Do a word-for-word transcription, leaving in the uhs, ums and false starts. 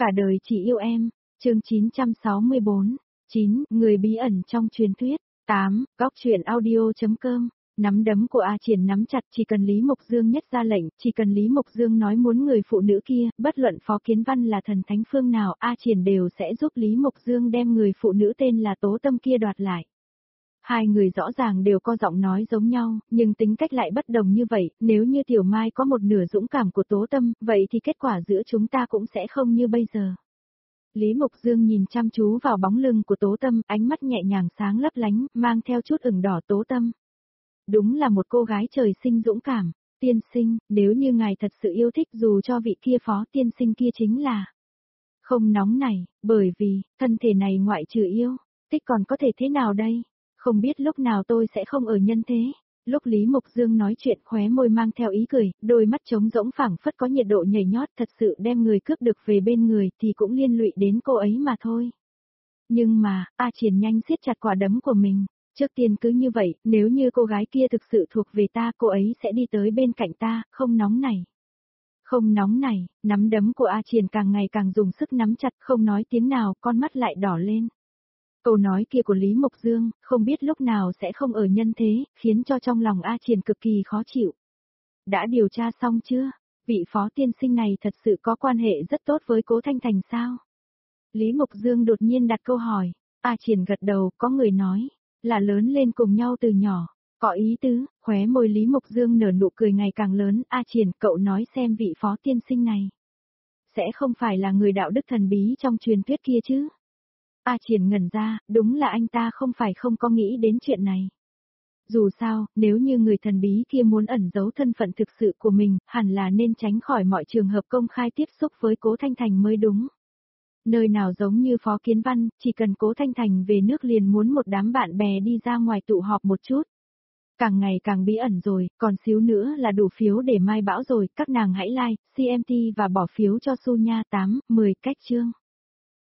Cả đời chỉ yêu em, chương chín trăm sáu mươi bốn. chín. Người bí ẩn trong truyền thuyết. tám. Góc truyện audio.com. Nắm đấm của A Triển nắm chặt, chỉ cần Lý Mộc Dương nhất ra lệnh, chỉ cần Lý Mộc Dương nói muốn người phụ nữ kia, bất luận Phó Kiến Văn là thần thánh phương nào, A Triển đều sẽ giúp Lý Mộc Dương đem người phụ nữ tên là Tố Tâm kia đoạt lại. Hai người rõ ràng đều có giọng nói giống nhau, nhưng tính cách lại bất đồng như vậy, nếu như Tiểu Mai có một nửa dũng cảm của Tố Tâm, vậy thì kết quả giữa chúng ta cũng sẽ không như bây giờ. Lý Mộc Dương nhìn chăm chú vào bóng lưng của Tố Tâm, ánh mắt nhẹ nhàng sáng lấp lánh, mang theo chút ửng đỏ. Tố Tâm. Đúng là một cô gái trời sinh dũng cảm. Tiên sinh, nếu như ngài thật sự yêu thích, dù cho vị kia Phó tiên sinh kia chính là không nóng này, bởi vì, thân thể này ngoại trừ yêu, thích còn có thể thế nào đây? Không biết lúc nào tôi sẽ không ở nhân thế. Lúc Lý Mộc Dương nói chuyện, khóe môi mang theo ý cười, đôi mắt trống rỗng phảng phất có nhiệt độ nhảy nhót, thật sự đem người cướp được về bên người thì cũng liên lụy đến cô ấy mà thôi. Nhưng mà, A Triển nhanh siết chặt quả đấm của mình. Trước tiên cứ như vậy, nếu như cô gái kia thực sự thuộc về ta, cô ấy sẽ đi tới bên cạnh ta, không nóng này. Không nóng này, nắm đấm của A Triển càng ngày càng dùng sức nắm chặt, không nói tiếng nào, con mắt lại đỏ lên. Câu nói kia của Lý Mộc Dương, không biết lúc nào sẽ không ở nhân thế, khiến cho trong lòng A Triển cực kỳ khó chịu. Đã điều tra xong chưa? Vị Phó tiên sinh này thật sự có quan hệ rất tốt với Cố Thanh Thành sao? Lý Mộc Dương đột nhiên đặt câu hỏi. A Triển gật đầu, có người nói, là lớn lên cùng nhau từ nhỏ. Có ý tứ, khóe môi Lý Mộc Dương nở nụ cười ngày càng lớn. A Triển, cậu nói xem vị Phó tiên sinh này sẽ không phải là người đạo đức thần bí trong truyền thuyết kia chứ? A Triển ngẩn ra, đúng là anh ta không phải không có nghĩ đến chuyện này. Dù sao, nếu như người thần bí kia muốn ẩn giấu thân phận thực sự của mình, hẳn là nên tránh khỏi mọi trường hợp công khai tiếp xúc với Cố Thanh Thành mới đúng. Nơi nào giống như Phó Kiến Văn, chỉ cần Cố Thanh Thành về nước liền muốn một đám bạn bè đi ra ngoài tụ họp một chút. Càng ngày càng bí ẩn rồi, còn xíu nữa là đủ phiếu để mai bão rồi, các nàng hãy like, xê em tê và bỏ phiếu cho Su nha. Tám, mười cách chương.